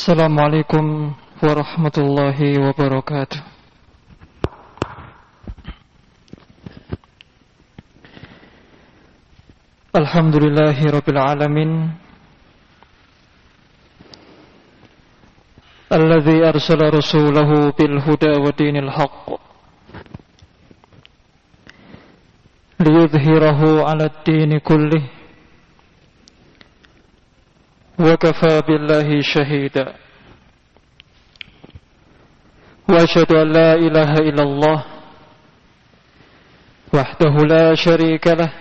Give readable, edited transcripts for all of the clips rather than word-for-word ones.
Assalamualaikum warahmatullahi wabarakatuh. Alhamdulillahi rabbil alamin, alladzi arsala rasulahu bil huda wa dinil haqq liyudhhirahu 'ala ad-dini kullih wa kafaa billahi shahida. Wa asyhadu an la ilaha illallah wahdahu la syarika lah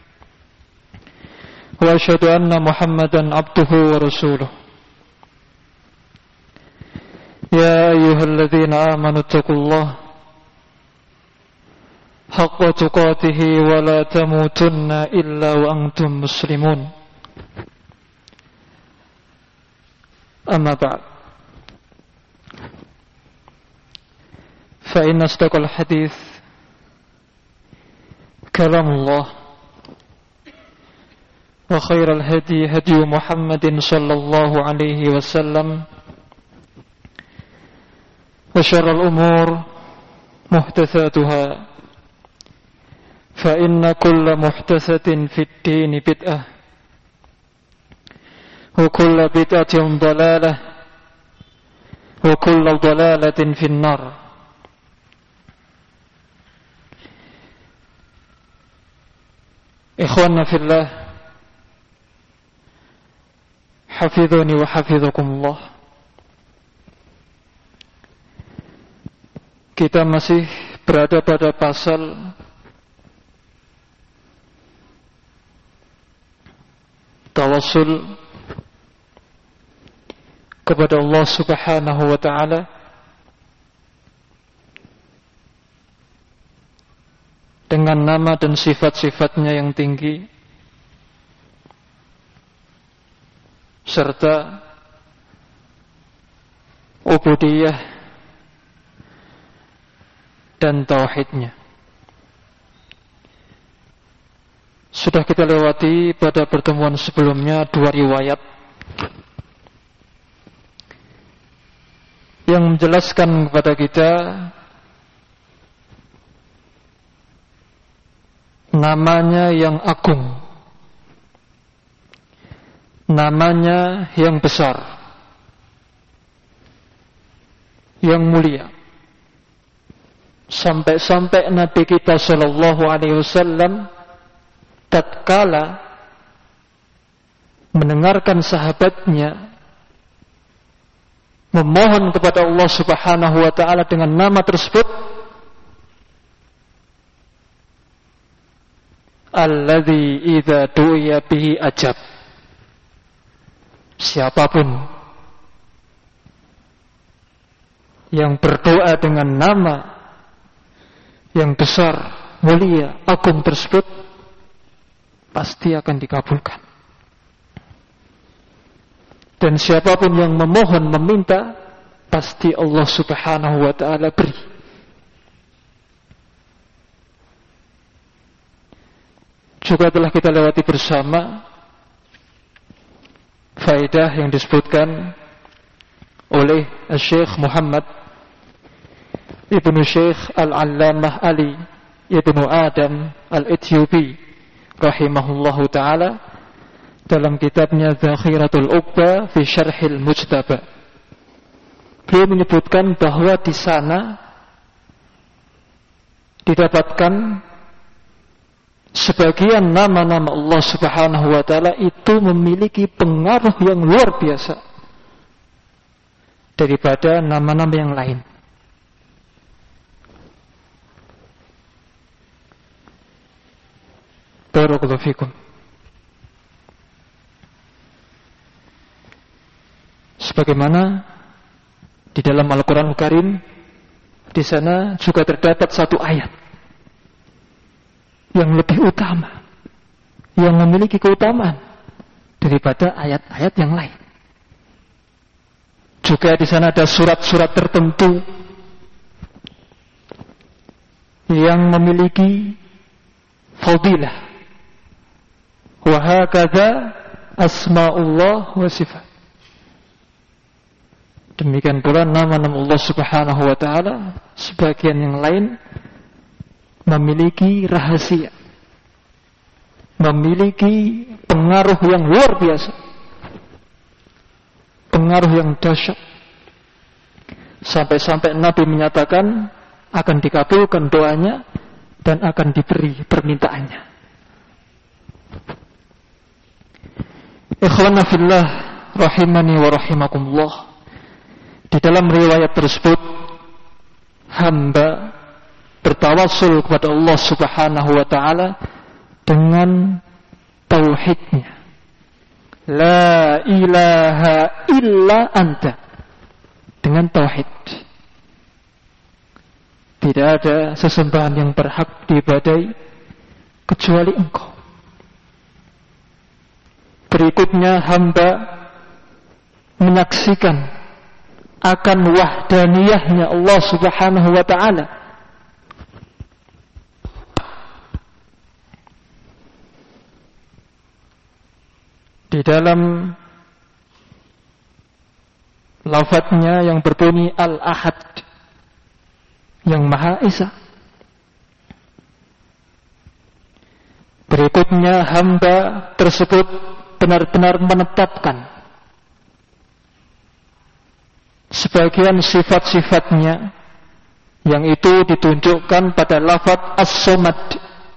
wa asyhadu anna Muhammadan abduhu wa rasuluh. Ya ayyuhalladzina amanu taqullaha haqqa tuqatih wa la tamutunna illa wa antum muslimun. Amma ba'd, fa inna asdaqal hadits kalamullah wa khairal hadi hadi Muhammadin sallallahu alaihi wasallam wa syarrul umur muhdatsatuha fa inna kulla muhdatsatin fid dini bid'ah wa kullu bid'atin dhalalah wa kullu dhalalatin finnar. Ikhwanna fillah, hafidhuni wa hafidhakumullah. Kita masih berada pada pasal tawassul kepada Allah Subhanahu wa ta'ala dengan nama dan sifat-sifatnya yang tinggi serta ubudiyah dan tauhidnya. Sudah kita lewati pada pertemuan sebelumnya dua riwayat yang menjelaskan kepada kita namanya yang agung, namanya yang besar, yang mulia, sampai-sampai Nabi kita sallallahu alaihi wasallam tatkala mendengarkan sahabatnya memohon kepada Allah Subhanahu wa ta'ala dengan nama tersebut, alladzi idza du'iya bihi ajab. Siapapun yang berdoa dengan nama yang besar, mulia, agung tersebut pasti akan dikabulkan. Dan siapapun yang memohon, meminta, pasti Allah Subhanahu wa ta'ala beri. Juga telah kita lewati bersama faedah yang disebutkan oleh Syekh Muhammad Ibnu Syekh Al-Allamah Ali Ibnu Adam Al-Ethiopi rahimahullahu ta'ala dalam kitabnya Zakhiratul Uqba fi Syarhil Mujtaba. Beliau menyebutkan bahwa di sana didapatkan sebagian nama-nama Allah Subhanahu wa ta'ala itu memiliki pengaruh yang luar biasa daripada nama-nama yang lain. Barakallahu fikum. Sebagaimana di dalam Al-Quran Karim, di sana juga terdapat satu ayat yang lebih utama, yang memiliki keutamaan daripada ayat-ayat yang lain. Juga di sana ada surat-surat tertentu yang memiliki fadilah. Wa hakadha asma'ullah wa sifat. Demikian pula nama-nama Allah Subhanahu wa ta'ala sebagian yang lain memiliki rahasia, memiliki pengaruh yang luar biasa, pengaruh yang dahsyat. Sampai-sampai Nabi menyatakan akan dikabulkan doanya dan akan diberi permintaannya. Ikhwana fillah rahimani wa rahimakumullah. Di dalam riwayat tersebut hamba bertawassul kepada Allah Subhanahu wa ta'ala dengan tauhidnya. La ilaha illa anta. Dengan tauhid. Tidak ada sesembahan yang berhak diibadahi kecuali Engkau. Berikutnya hamba menyaksikan akan wahdaniyahnya Allah Subhanahu wa ta'ala. Di dalam lafadznya yang berbunyi Al-Ahad, yang Maha Esa. Berikutnya hamba tersebut benar-benar menetapkan sebagian sifat-sifatnya yang itu ditunjukkan pada lafadz As-Somad,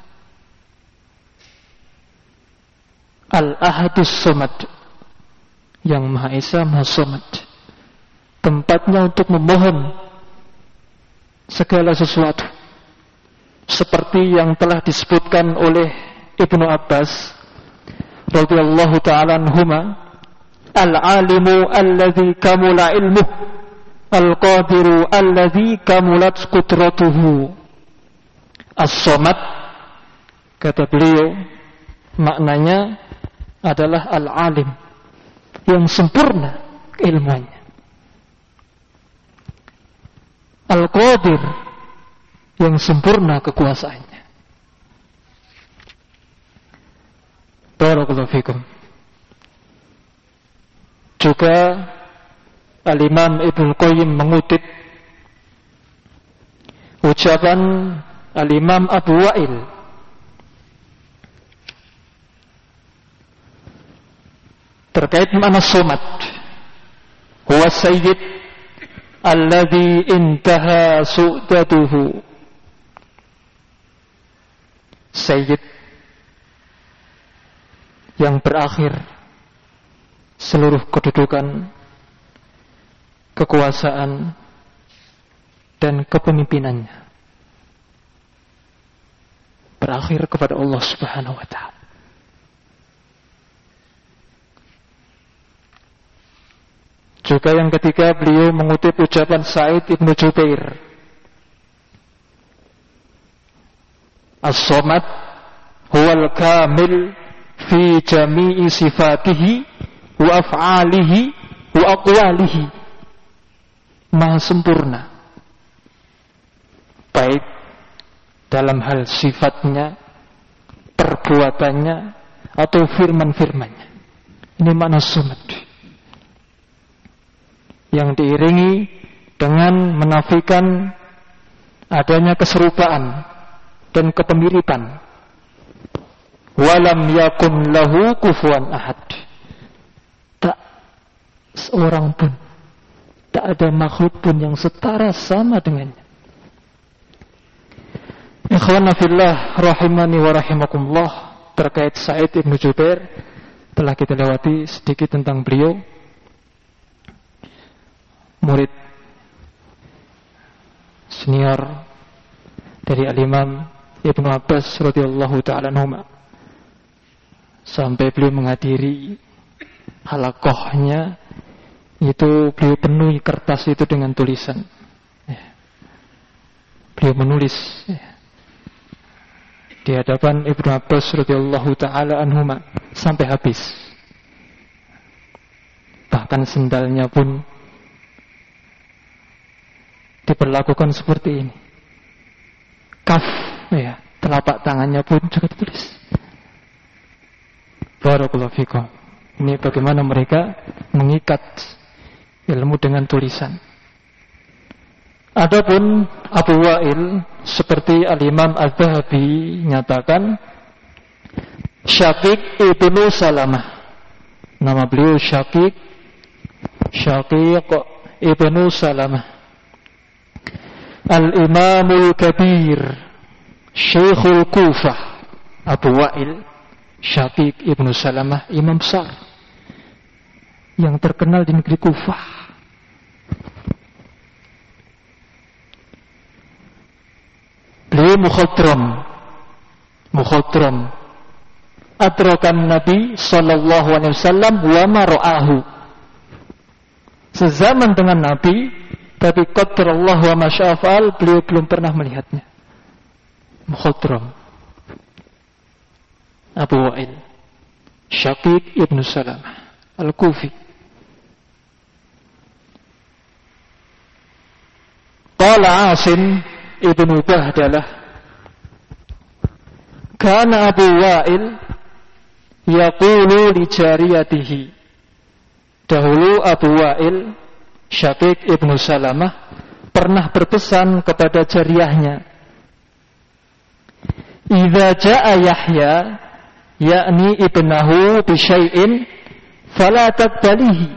Al-Ahadus Somad, yang Maha Esa, Maha Somad. Tempatnya untuk memohon segala sesuatu, seperti yang telah disebutkan oleh Ibnu Abbas radhiyallahu ta'ala anhuma, al-alimu alladhi kamula ilmuh, al-qadiru alladhi kamulat qudratuhu. As-Somad, kata beliau, maknanya adalah al-alim, yang sempurna ilmunya. Al-Qadir, yang sempurna kekuasaannya. Barakallahu fikum. Juga Al-Imam Ibnu Qayyim mengutip ucapan Al-Imam Abu Wa'il terkait makna Somad. Huwa sayyid alladhi intaha su'datuhu. Sayyid yang berakhir seluruh kedudukan, kekuasaan dan kepemimpinannya, berakhir kepada Allah Subhanahu wa ta'ala. Juga yang ketiga, beliau mengutip ucapan Sa'id Ibnu Jubair, As-Somad huwal kamil fi jami'i sifatihi wa af'alihi wa aqwalihi. Maha sempurna, baik dalam hal sifatnya, perbuatannya, atau firman-firmannya. Ini makna Somad, yang diiringi dengan menafikan adanya keserupaan dan kepemiripan. Walam yakun lahu kufuwan ahad. Tak seorang pun, tak ada makhluk pun yang setara sama dengannya. Ikhwana fillah rahimani wa rahimakumullah. Terkait Sa'id Ibnu Jubair telah kita lewati sedikit tentang beliau, murid senior dari Al-Imam Ibnu Abbas radhiyallahu ta'ala anhuma, sampai beliau menghadiri halaqahnya itu beliau penuhi kertas itu dengan tulisan. Beliau menulis di hadapan Ibnu Abbas radhiyallahu ta'ala anhuma sampai habis. Bahkan sendalnya pun diperlakukan seperti ini. Kaf, ya, telapak tangannya pun juga ditulis. Barakallahu fikum. Ini bagaimana mereka mengikat ilmu dengan tulisan. Adapun Abu Wa'il seperti Al-Imam Al-Dhahabi nyatakan Syaqiq ibnu Salamah. Nama beliau Syaqiq ibnu Salamah, Al-Imamul Kabir, Syekhul Kufah. Abu Wa'il Syaqiq ibnu Salamah, imam besar yang terkenal di negeri Kufah. Beliau mukhadram adrakan Nabi sallallahu alaihi wasallam wa ma ra'ahu. Sezaman dengan Nabi, tapi qadarallahu wa ma syaa fa'al, beliau belum pernah melihatnya. Mukhadram Abu Wa'il Syaqiq ibnu Salamah Al-Kufi. Qala Asim ibnu Bahdalah, kana Abu Wa'il yaqulu li jariyatihi. Dahulu Abu Wa'il Syaqiq ibnu Salamah pernah berpesan kepada jariyahnya, idza jaa Yahya, yakni ibnahu bi syai'in fala taqbalihi.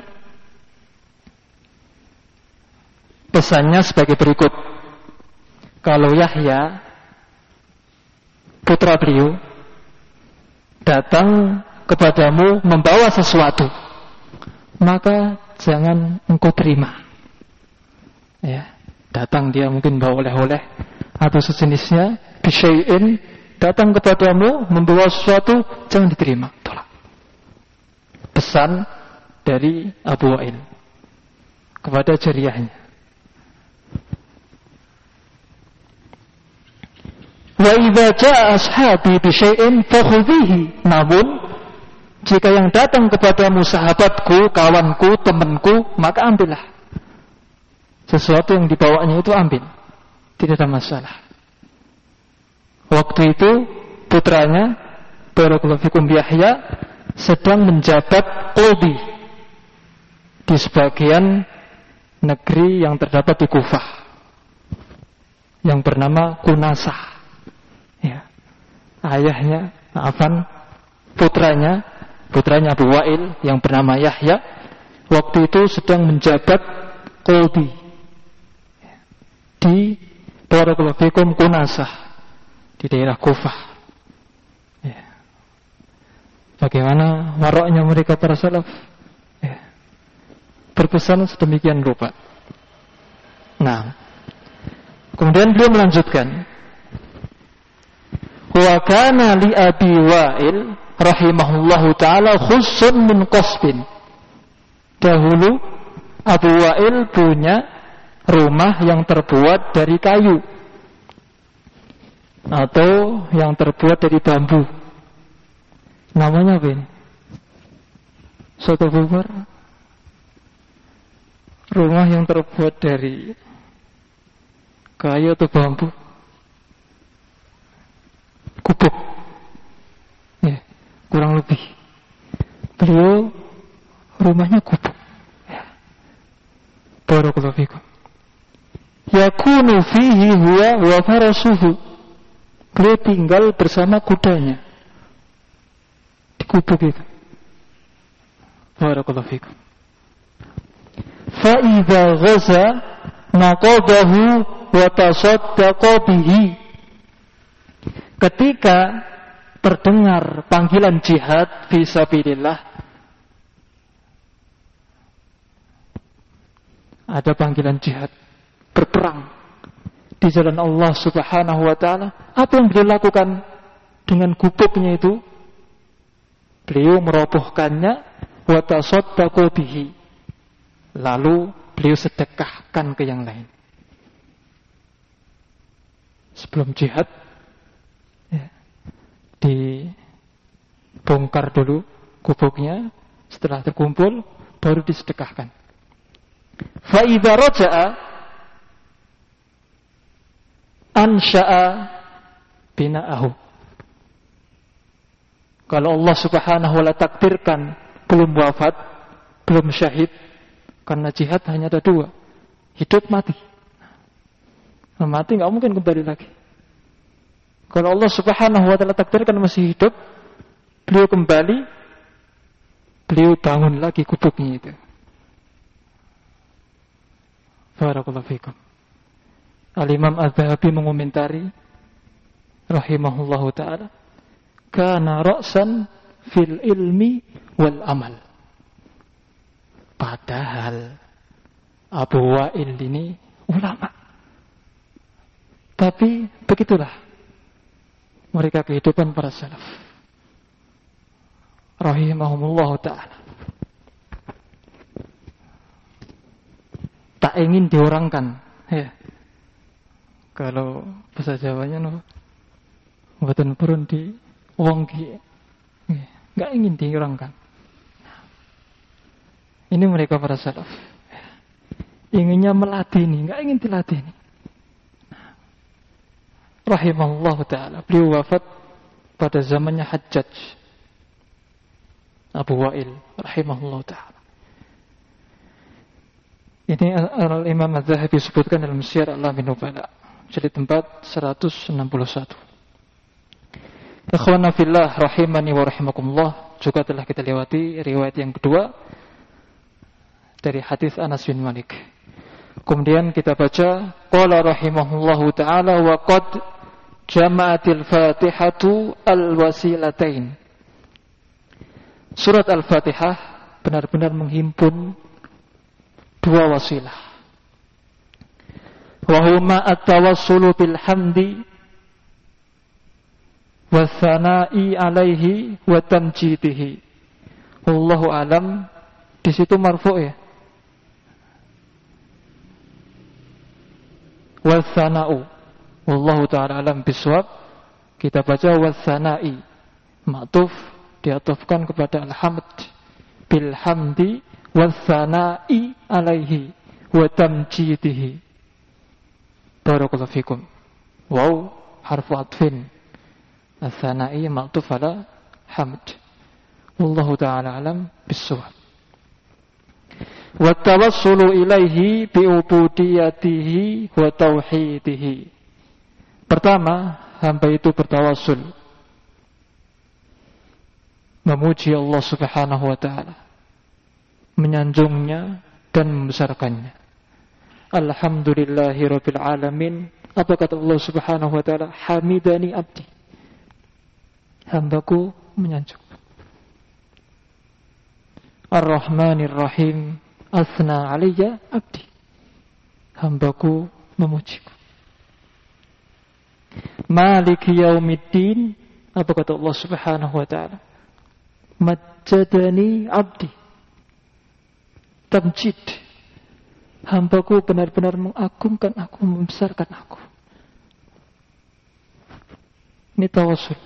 Pesannya sebagai berikut: kalau Yahya putra beliau datang kepadamu membawa sesuatu, maka jangan engkau terima. Ya, datang dia mungkin bawa oleh-oleh atau sejenisnya, bisyai'in, datang kepadamu membawa sesuatu, jangan diterima, tolak. Pesan dari Abu Wa'il kepada jariyahnya. Wa idza jaa ashabi bi syai'in fakhudhihi. Namun jika yang datang kepadamu sahabatku, kawanku, temanku, maka ambillah. Sesuatu yang dibawanya itu ambil, tidak ada masalah. Waktu itu putranya barakallahu fikum Yahya sedang menjabat qadhi di sebagian negeri yang terdapat di Kufah yang bernama Kunasah. Ya. Ayahnya, putranya Abu Wa'il yang bernama Yahya waktu itu sedang menjabat qadhi di barakallahu fikum Kunasah di daerah Kufah. Ya. Bagaimana waroknya mereka para salaf? Ya. Berpesan sedemikian rupa. Nah, kemudian beliau melanjutkan, wa kana li Abi Wa'il rahimahullahu ta'ala khussun min qasbin. Dahulu Abu Wa'il punya rumah yang terbuat dari kayu atau yang terbuat dari bambu. Namanya apa ini? Soto bubar. Rumah yang terbuat dari kayu atau bambu. Gubuk. Ya, kurang lebih. Beliau rumahnya gubuk. Ya. Barakallahu fikum. Yakunu fihi huwa wa farasuhu. Beliau tinggal bersama kudanya di gubuk itu. Barakallahu fikum. Fa idza ghaza naqadahu wa tasaddaqa bihi. Ketika terdengar panggilan jihad fisabilillah, ada panggilan jihad, berperang di jalan Allah Subhanahu wa ta'ala, apa yang beliau lakukan dengan gubuknya itu? Beliau merobohkannya, wa tasaddaqu bihi, lalu beliau sedekahkan ke yang lain. Sebelum jihad, ya, dibongkar dulu gubuknya, setelah terkumpul baru disedekahkan. Fa idza raja'a ansha'a bina'ahu. Kalau Allah Subhanahu wa ta'ala takdirkan belum wafat, belum syahid, Karena jihad hanya ada dua, hidup mati. Mati nggak mungkin kembali lagi. Kalau Allah Subhanahu wa ta'ala takdirkan masih hidup, beliau kembali, beliau bangun lagi gubuknya itu. Barakallahu fikum. Al-Imam Az-Zahabi mengomentari rahimahullahu ta'ala, kana ra'san fil ilmi wal amal. Padahal Abu Wa'il ini ulama. Tapi begitulah mereka kehidupan para salaf rahimahumullah ta'ala. Tak ingin diorangkan ya. Kalau bahasa Jawanya mboten purun di wong ki. Enggak ingin diorangkan. Ini mereka para salaf. Inginnya meladeni, enggak ingin diladeni. Rahimahullah ta'ala. Beliau wafat pada zamannya Hajjaj Abu Wa'il rahimahullah ta'ala. Ini Al-Imam Az-Zahabi sebutkan dalam Syiar A'lamin Nubala, jadi tempat 161. Ikhwana fillah rahimani wa rahimakumullah, juga telah kita lewati riwayat yang kedua dari hadis Anas bin Malik. Kemudian kita baca qala rahimahullahu ta'ala wa qad jama'atil fatihatu al-wasilatain. Surat Al-Fatihah benar-benar menghimpun dua wasilah. Wa huma at-tawassulu bil hamdi wa tsana'i alaihi wa tamjidihi. Wallahu alam, di situ marfu' ya. Wa tsana'u. Wallahu ta'ala alam bisawab. Kita baca wa tsana'i. Ma'tuf diatofkan kepada al-hamd bil hamdi wa tsana'i alaihi wa tamjidihi. Barakallahu fikum. Waw harfu atfin. Ats-tsana'i ma'tuf ala hamd. Wallahu ta'ala alam bis-shawab. Wa tawassulu ilaihi bi ubudiyatihi wa tauhidihi. Pertama, hamba itu bertawassul memuji Allah Subhanahu wa ta'ala, menyanjungnya dan membesarkannya. Alhamdulillahi rabbil alamin. Apa kata Allah Subhanahu wa ta'ala? Hamidani abdi. Hambaku menyanjung. Ar-Rahmanir Rahim. Asna alayya abdi. Hambaku memujiku. Maliki yaumiddin. Apa kata Allah Subhanahu wa ta'ala? Majjadani abdi. Tamjid. Hambaku benar-benar mengagungkan aku, membesarkan aku. Ini tawassul.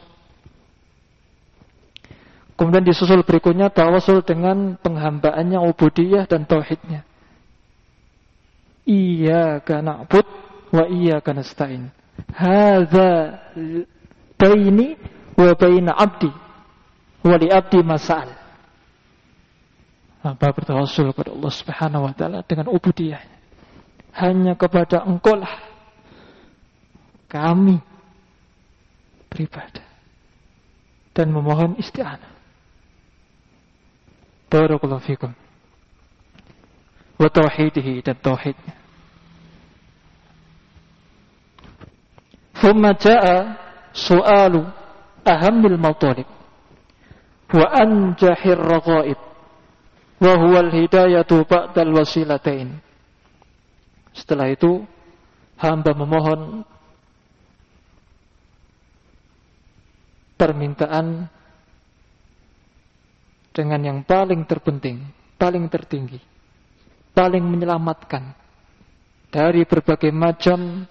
Kemudian disusul berikutnya tawassul dengan penghambaannya, ubudiyah dan tauhidnya. Iyyaka na'bud wa iyyaka nasta'in. Hadza baini wa baina abdi wa li abdi mas'al. Hamba bertawassul kepada Allah Subhanahu wa ta'ala dengan ubudiyahnya. Hanya kepada Engkau lah kami beribadah dan memohon isti'anah. Barakallahu fikum. Wa tauhidihi, dan tauhidnya. Thumma jaa su'alu ahammil matalib wa anjahir raghaib wa huwa al-hidayatu ba'dal wasilatain. Setelah itu hamba memohon permintaan dengan yang paling terpenting, paling tertinggi, paling menyelamatkan dari berbagai macam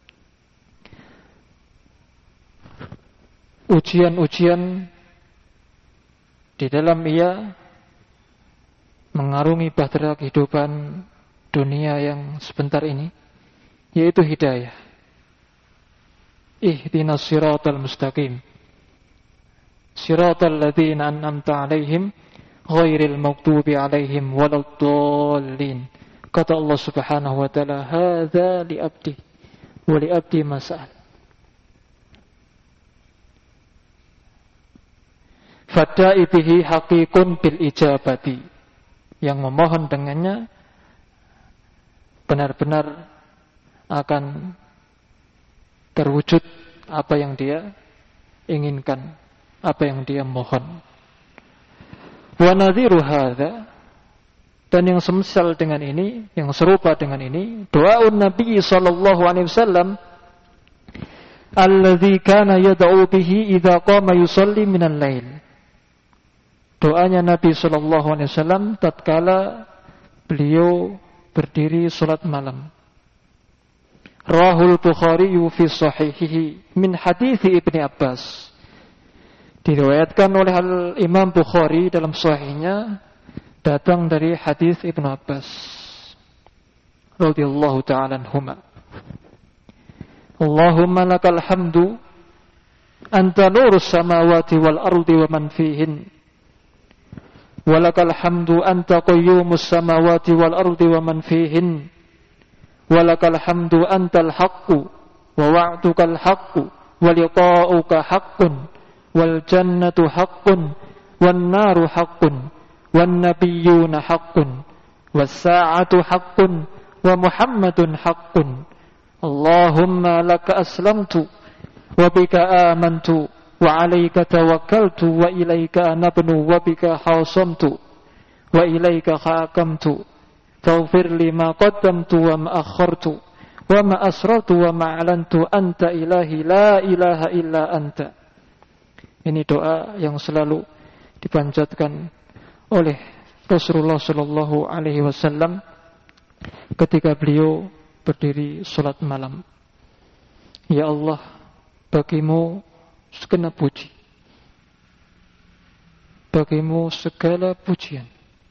ujian-ujian di dalam ia mengarungi bahtera kehidupan dunia yang sebentar ini, yaitu hidayah. Ihdinas siratal mustaqim, siratal ladzina an'amta 'alaihim ghairil maghdubi 'alaihim waladdallin. Kata Allah Subhanahu wa taala, hadza li abdi wa li abdi mas'al. Fada'i bihi haqiqun bil ijabati. Yang memohon dengannya benar-benar akan terwujud apa yang dia inginkan, apa yang dia mohon. Wa nadhiru hadza, dan yang semisal dengan ini, yang serupa dengan ini, doaun Nabi sallallahu alaihi wasallam alladzi kana yad'u bihi idza qama yusalli minal lail. Doanya Nabi sallallahu alaihi wasallam tatkala beliau berdiri salat malam. Rahul Bukhari fi sahihihi min hadits Ibnu Abbas. Diriwayatkan oleh Imam Bukhari dalam sahihnya datang dari hadis Ibnu Abbas radhiyallahu ta'ala anhuma. Allahumma lakal hamdu anta nurus samawati wal ardi wa man fihin. Walakal hamdu anta qayyumus samawati wal ardi wa man fihin. Walakal hamdu antal haqqu wa wa'dukal haqqu wa liqa'uka haqqun wal jannatu haqqun wan naru haqqun wan nabiyyuna haqqun was sa'atu haqqun wa Muhammadun haqqun. Allahumma laka aslamtu wa bika amantu wa 'alaika tawakkaltu wa ilaika anabnu wa bika khasamtu wa ilaika hakamtu. Faghfir li ma qaddamtu wa ma akhartu wa ma asrartu wa ma a'lantu anta ilahi la ilaha illa anta. Ini doa yang selalu dipanjatkan oleh Rasulullah sallallahu alaihi wasallam ketika beliau berdiri salat malam. Ya Allah, bagimu segenap puji, bagimu segala pujian.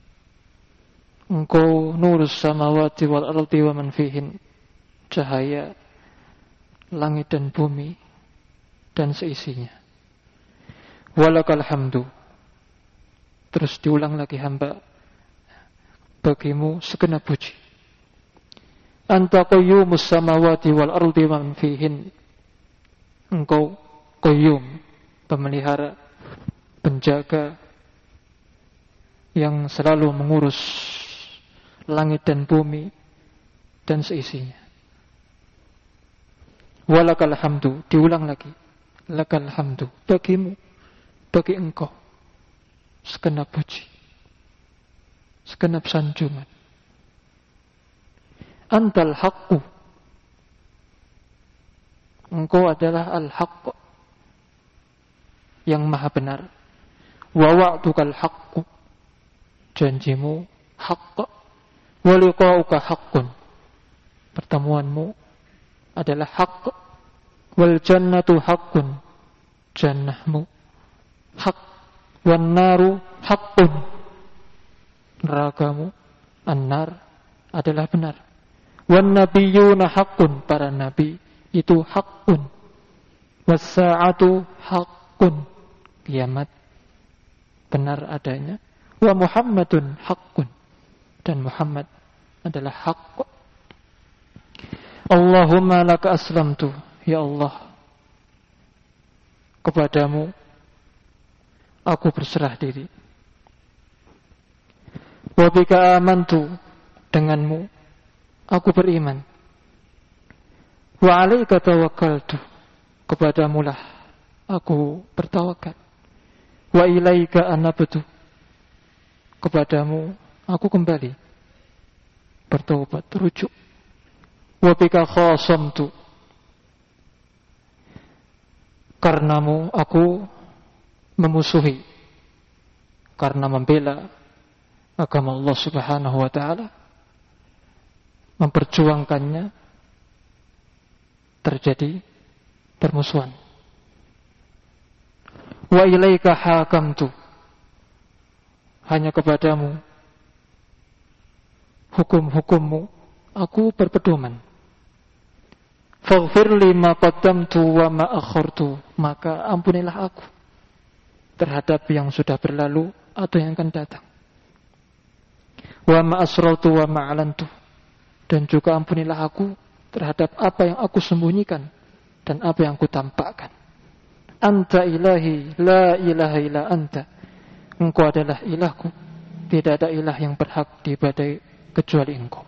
Engkau nurus samawati wal ardi wa man fihin, cahaya langit dan bumi dan seisinya. Walakal hamdu. Terus diulang lagi hamba, bagimu segenap puji. Anta qayyumus samawati wal ardi wa man fihin. Engkau qayyum, pemelihara, penjaga yang selalu mengurus langit dan bumi dan seisinya. Walakal hamdu, diulang lagi. Lakal hamdu, bagimu, bagi engkau segenap puji, segenap sanjungan. Antal haqqu, engkau adalah al-haqq, yang maha benar. Wa wa'dukal haqqu, janjimu haqq. Wa liqa'uka haqqun, pertemuanmu adalah haqq. Wal jannatu haqqun, jannahmu haqq. Wan naru haqqun, nerakamu an-nar adalah benar. Wan nabiyyuna haqqun, para nabi itu haqqun. Was sa'atu haqqun, kiamat benar adanya. Wa Muhammadun haqqun, dan Muhammad adalah haqq. Allahumma laka aslamtu, ya Allah, kepadamu aku berserah diri. Wa bika amantu, denganmu aku beriman. Wa 'alaika tawakkaltu, kepadamulah aku bertawakal. Wa ilaika anabtu, kepadamu aku kembali, bertobat, rujuk. Wa bika khasamtu, karenamu aku memusuhi, karena membela agama Allah Subhanahu wa ta'ala, memperjuangkannya, terjadi permusuhan. Wa ilaika hakamtu, hanya kepadamu hukum-hukummu aku berpedoman. Faghfir li ma qaddamtu wa ma akhartu, maka ampunilah aku terhadap yang sudah berlalu atau yang akan datang. wa ma asrartu wa ma alantu, dan juga ampunilah aku terhadap apa yang aku sembunyikan dan apa yang aku tampakkan. Anta ilahi la ilaha illa anta, engkau adalah ilahku, tidak ada ilah yang berhak diibadahi kecuali engkau.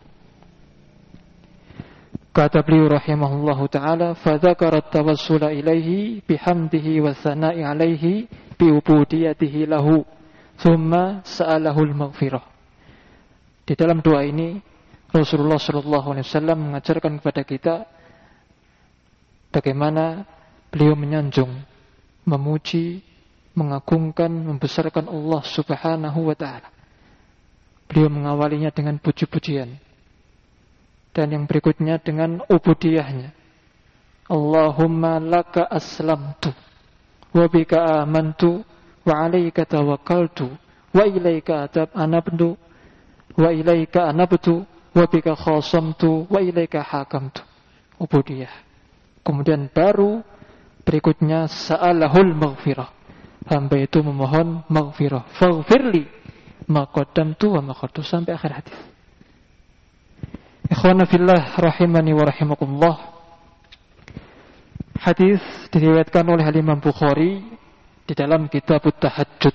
Kata beliau rahimahullahu ta'ala, fadzakara tawassula ilaihi bihamdihi wa tsana'i alaihi bi ubudiyatihi lahu thumma sa'alahul maghfirah. Di dalam doa ini Rasulullah SAW mengajarkan kepada kita bagaimana beliau menyanjung, memuji, mengagungkan, membesarkan Allah Subhanahu wa ta'ala. Beliau mengawalinya dengan puji-pujian, dan yang berikutnya dengan ubudiyahnya. Allahumma laka aslamtu wa bika amantu wa alaika tawakkaltu wa ilaika anabtu wa ilaika anabtu wa bika khasamtu wa ilaika hakamtu. Ubudiyah. Kemudian baru berikutnya sa'alahul maghfirah. Hamba itu memohon maghfirah. Faghfirli ma qaddamtu wa ma khaltu, sampai akhir hadis. Ikhwana fillah rahimani wa rahimakumullah. Hadis diriwayatkan oleh Imam Bukhari di dalam kitab Tahajjud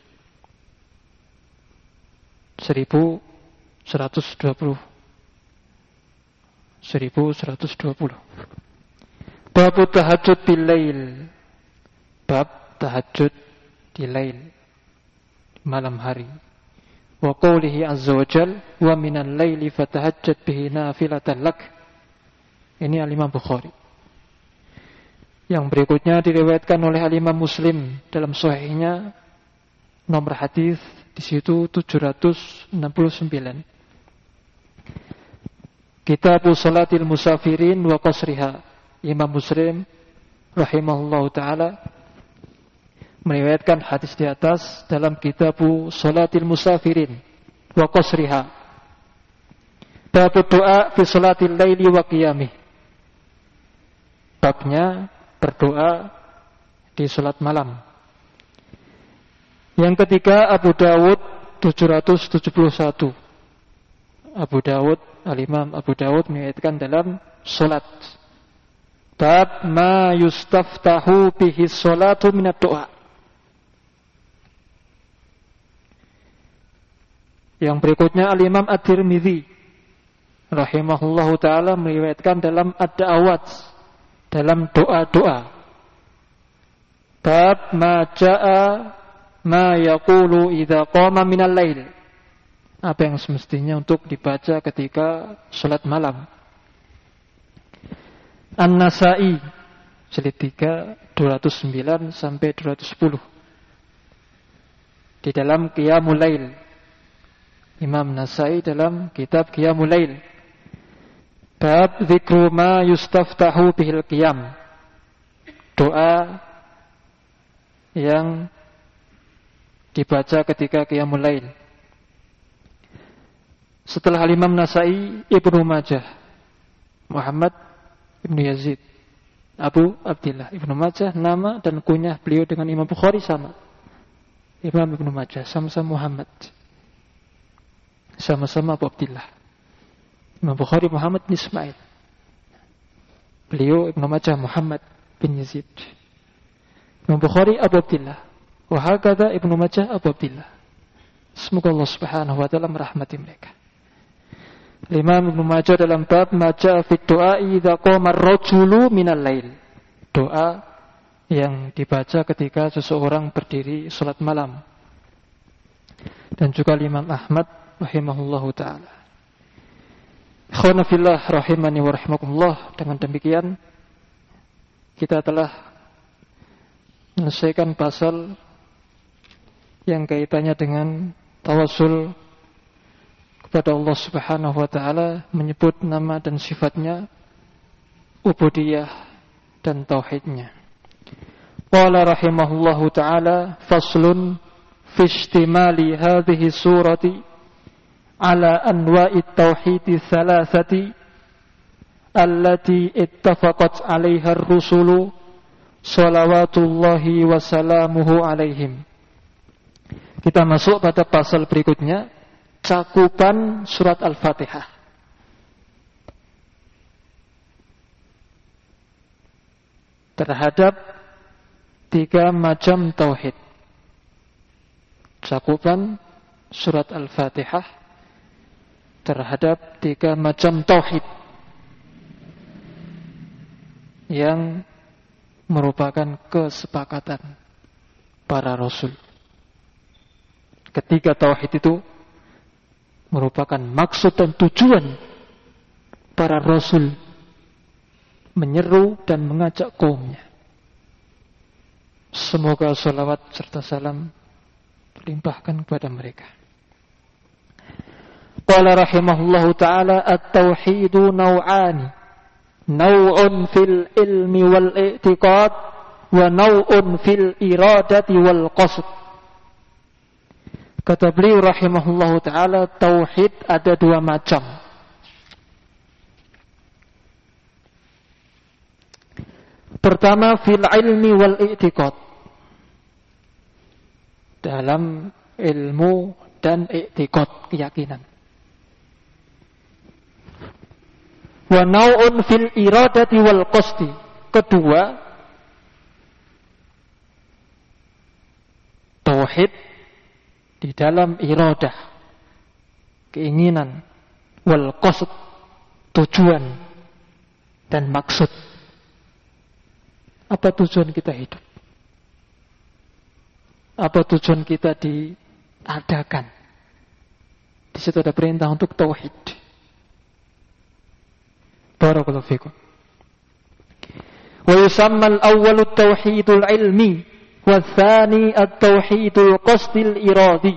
1120. Bab tahajud bil lail. Bab tahajud di lail, malam hari. Wa qawlihi azza wa jal wa minal laili fatahajjad bihi nafilatan lak. Ini Al-Imam Bukhari. Yang berikutnya diriwayatkan oleh Al-Imam Muslim dalam sahihnya, nomor hadis di situ 769. Kitab Salatil Musafirin wa Qasriha. Imam Muslim rahimahullahu taala meriwayatkan hadis di atas dalam kitab Salatil Musafirin wa Qasriha. Bab doa fi salatil laili wa qiyamih. Babnya berdoa di salat malam. Yang ketiga Abu Dawud 771. Al-Imam Abu Dawud meriwayatkan dalam salat. Bab ma yustaftahu bihi salatu minad doa. Yang berikutnya Al-Imam At-Tirmidzi rahimahullahu ta'ala meriwayatkan dalam ad-da'awat, dalam doa-doa. Bab ma ja'a ma yaqulu idza qama minal lail. Apa yang semestinya untuk dibaca ketika salat malam. An-Nasa'i jilid 3 209 sampai 210. Di dalam Qiyamul Lail. Imam Nasa'i dalam kitab Qiyamul Lail. Bab dzikru ma yustaftahu bihil qiyam. Doa yang dibaca ketika Qiyamul Lail. Setelah Imam Nasa'i, Ibnu Majah, Muhammad Ibnu Yazid, Abu Abdillah. Ibnu Majah nama dan kunyah beliau dengan Imam Bukhari sama. Imam Ibnu Majah sama-sama Muhammad, sama-sama Abu Abdillah. Imam Bukhari Muhammad bin Ismail, beliau Ibnu Majah Muhammad bin Yazid. Imam Bukhari Abu Abdillah, wa hakadha Ibnu Majah Abu Abdillah. Semoga Allah Subhanahu wa taala merahmati mereka. Imam Ibnu Majah dalam bab maja fi doa idza qama ar-rajulu minal lail. Doa yang dibaca ketika seseorang berdiri salat malam. Dan juga Imam Ahmad rahimahullahu taala. Ikhwana fillah rahimani wa rahimakumullah. Dengan demikian kita telah menyelesaikan pasal yang kaitannya dengan tawassul kepada Allah Subhanahu wa taala, menyebut nama dan sifatnya, ubudiyah dan tauhidnya. Qala rahimahullahu taala faslun fi ihtimali hadhihi surati ala anwa'it tauhid thalathati allati ittafaqat 'alaiha ar-rusulu salawatullahi wa salamuhu alaihim. Kita masuk pada pasal berikutnya cakupan surat Al-Fatihah. Terhadap 3 macam tauhid. Cakupan surat Al-Fatihah terhadap 3 macam tauhid yang merupakan kesepakatan para rasul. Ketiga tauhid itu merupakan maksud dan tujuan para rasul menyeru dan mengajak kaumnya. Semoga salawat serta salam limpahkan kepada mereka. Qala rahimahullahu ta'ala at-tauhidu naw'ani. Naw'un fil ilmi wal i'tiqad wa naw'un fil iradati wal qasd. Kata beliau rahimahullahu ta'ala, tauhid ada 2 macam. Pertama, fil ilmi wal i'tiqad. Dalam ilmu dan i'tiqad, keyakinan. Wa naw'un fil iradati wal qasdi. Kedua, tauhid di dalam iradah, keinginan, wal qasd, tujuan dan maksud. Apa tujuan kita hidup? Apa tujuan kita diadakan? Di situ ada perintah untuk tauhid. Barakallahu fikum. Wa yusamma al-awwalu at-tauhidul ilmi wa tsani at-tauhidul qasdil iradi.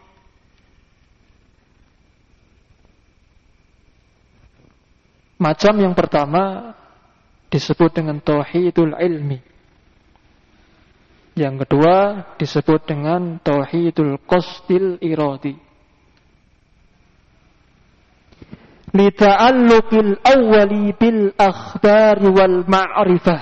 Macam yang pertama disebut dengan tauhidul ilmi. Yang kedua disebut dengan tauhidul qasdil iradi. Lita'alluqil awwali bil akhbari wal ma'rifah.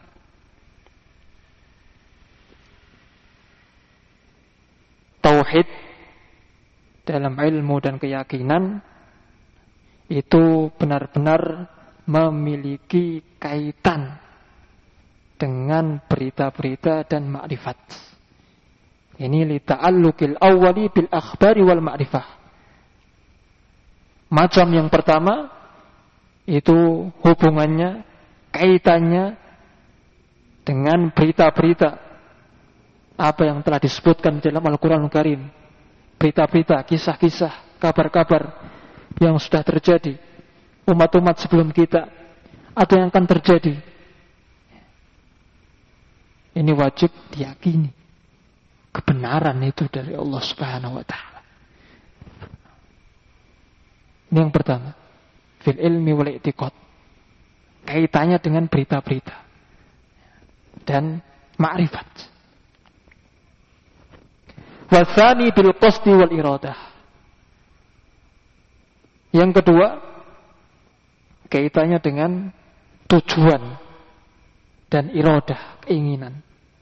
Tauhid dalam ilmu dan keyakinan itu benar-benar memiliki kaitan dengan berita-berita dan makrifat. Ini li ta'alluqil awwali bil akhbari wal ma'rifah. Macam yang pertama itu hubungannya, kaitannya dengan berita-berita apa yang telah disebutkan dalam Al-Qur'anul Karim. Berita-berita, kisah-kisah, kabar-kabar yang sudah terjadi umat-umat sebelum kita atau yang akan terjadi. Ini wajib diyakini. Kebenaran itu dari Allah Subhanahu wa ta'ala. Ini yang pertama. Fil ilmi wal i'tiqad. Kaitannya dengan berita-berita dan ma'rifat. Wasani bil qasdi wal iradah. Yang kedua, kaitannya dengan tujuan dan iradah, keinginan.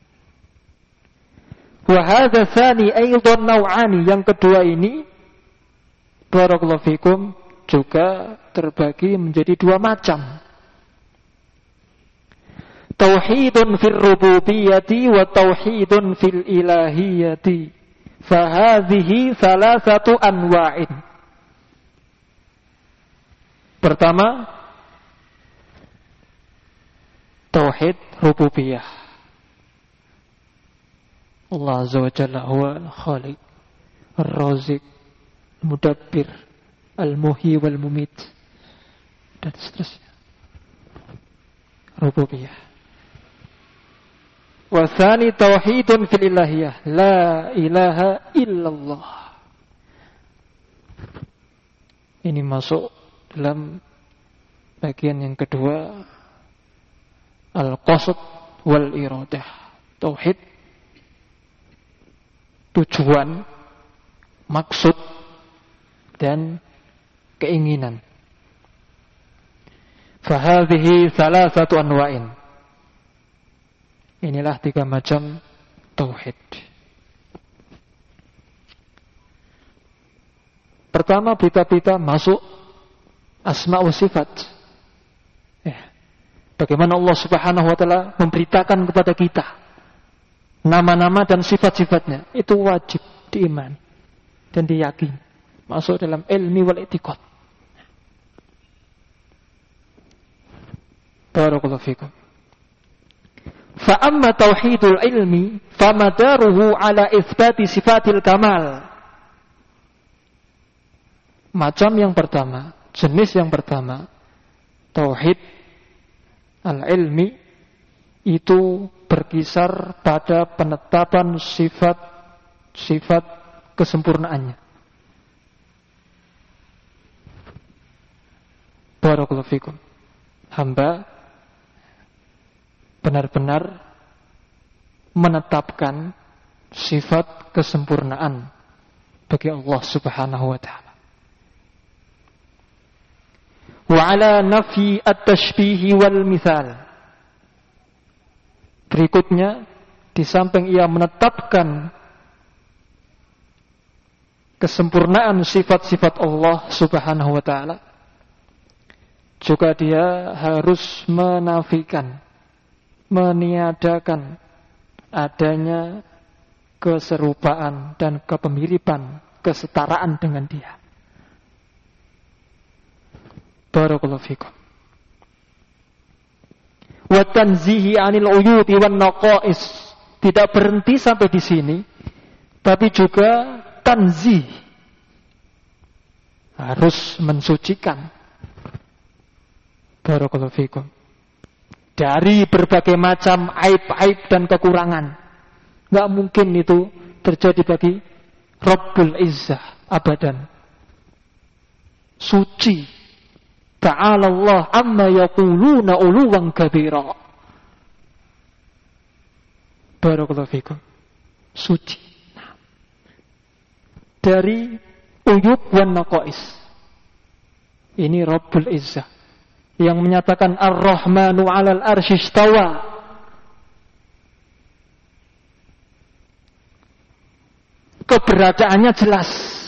Wa hadza tsani aidan naw'ani. Yang kedua ini barakallahu fikum juga terbagi menjadi 2 macam. Tauhidun fil rububiyyati wa tauhidun fil ilahiyyati. Fa hadhihi thalathatu anwa'in. Pertama, tauhid rububiyah. Allah Azza wa Jalla huwa al-Khaliq, ar-Raziq, al-Mudabbir, al-Muhyi wal Mumit, dan seterusnya. Rububiyah. Wa tsani tauhidun fil ilahiyah, la ilaha illallah. Ini masuk dalam bagian yang kedua, al-qasd wal iradah. Tauhid, tujuan, maksud dan keinginan. Fahadhihi thalathatu anwa'in. Inilah 3 macam tauhid. Pertama, berita-berita masuk asma wa sifat. Bagaimana Allah Subhanahu wa taala memberitakan kepada kita nama-nama dan sifat-sifatnya, itu wajib diimani dan diyakini, masuk dalam ilmi wal i'tiqad. Barakallahu fikum. Fa amma tauhidul ilmi famadaruhu ala itsbati sifatil kamal. Macam yang pertama, jenis yang pertama, tauhid al-ilmi itu berkisar pada penetapan sifat-sifat kesempurnaannya. Barakallahu fikum. Hamba benar-benar menetapkan sifat kesempurnaan bagi Allah Subhanahu wa taala. Wa ala nafi at-tashbih wal mithal. Berikutnya, di samping ia menetapkan kesempurnaan sifat-sifat Allah Subhanahu wa taala, juga dia harus menafikan, meniadakan adanya keserupaan dan kepemiripan, kesetaraan dengan dia. Barakallahu fikum. Wa tanzihi 'anil uyubi wan naqais. Tidak berhenti sampai di sini, tapi juga tanzih. Harus mensucikan. Barakallahu fikum. Dari berbagai macam aib-aib dan kekurangan. Enggak mungkin itu terjadi bagi Rabbul Izzah abadan. Suci. Ta'ala Allah amma yaquluna uluwan kabira. Barakallahu fikum. Suci. Dari uyub wan naqais. Ini Rabbul Izzah yang menyatakan Ar-Rahmanu 'alal arsy istawa. Keberadaannya jelas.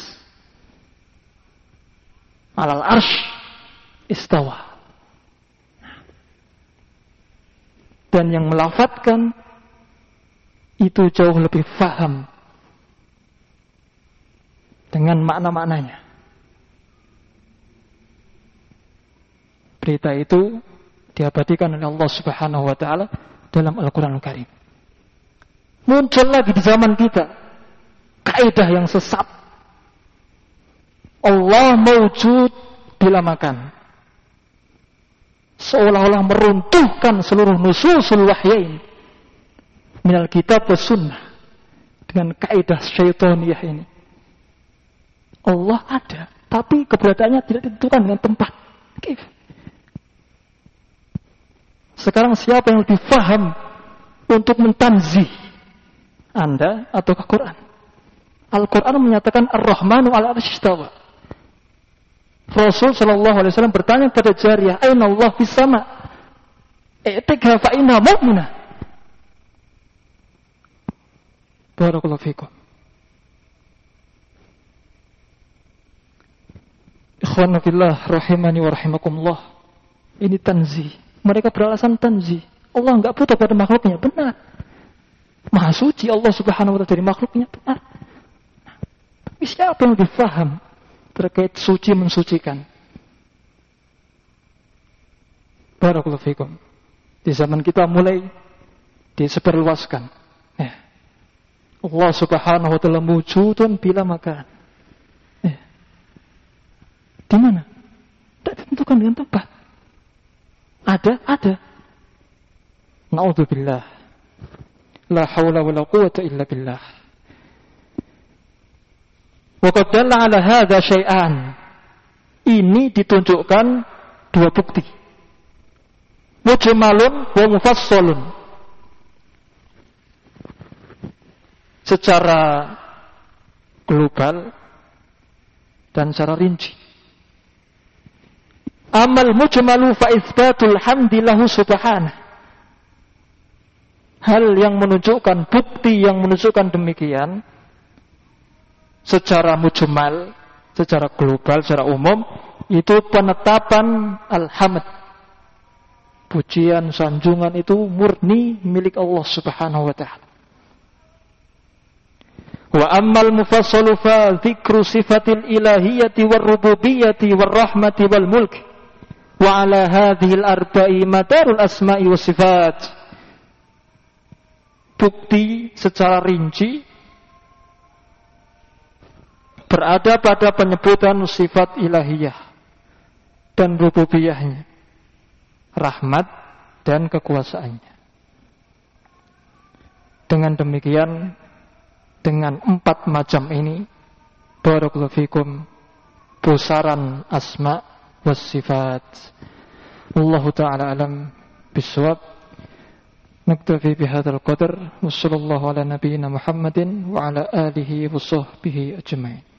Alal arsy istawa. Dan yang melafadzkan itu jauh lebih faham dengan makna-maknanya. Berita itu diabadikan oleh Allah Subhanahu wa taala dalam Al-Qur'an Al-Karim. Muncul lagi di zaman kita kaidah yang sesat. Allah mawjud bila makan. Seolah-olah meruntuhkan seluruh nususul wahyain minal kitab was sunnah dengan kaidah syaitaniyah ini. Allah ada, tapi keberadaannya tidak ditentukan dengan tempat. Sekarang siapa yang lebih faham untuk mentanzih, Anda atau Al-Quran? Al-Quran menyatakan Ar-Rahmanu 'alal arsy istawa. Rasul sallallahu alaihi wasallam bertanya kepada jariyah, "Aina Allah fis sama?" "I'tikha fa inna mu'minah." Barakallahu fikum. Ikhwana fillah rahimani wa rahimakumullah. Ini tanzih. Mereka beralasan tanzih. Allah enggak butuh pada makhluknya, benar. Maha suci Allah Subhanahu wa taala dari makhluknya, benar. Tapi siapa yang lebih faham terkait suci mensucikan? Barakallahu fikum. Di zaman kita mulai disebarluaskan. Allah Subhanahu wa taala wujudun bila makan. Di mana? Tidak ditentukan dengan tempat. Ada. Na'udzubillah. La haula wala quwwata illa billah. Wa qad dalla ala hadza syai'an. Ini ditunjukkan dua bukti. Mujmalun wa mufassalun. Secara global dan secara rinci. Amal mujmalu fa itsbatul hamdillahu subhanahu. Hal yang menunjukkan, bukti yang menunjukkan demikian secara mujmal, secara global, secara umum, itu penetapan al-hamd. Pujian, sanjungan itu murni milik Allah Subhanahu wa ta'ala. Wa ammal mufassalu fa dzikru sifatil ilahiyyati war rububiyyati war rahmati wal mulk. Wa ala hadhil arba'i madarul asma'i was sifat. Bukti secara rinci berada pada penyebutan sifat ilahiyah dan rububiyahnya, rahmat dan kekuasaannya. Dengan demikian, dengan 4 macam ini, barakallahu fikum, pusaran asma was sifat. Wallahu ta'ala alam bisawab. Naktafi bihadzal qadar. Wassallallahu ala nabiyyina Muhammadin wa ala alihi wa sahbihi ajma'in.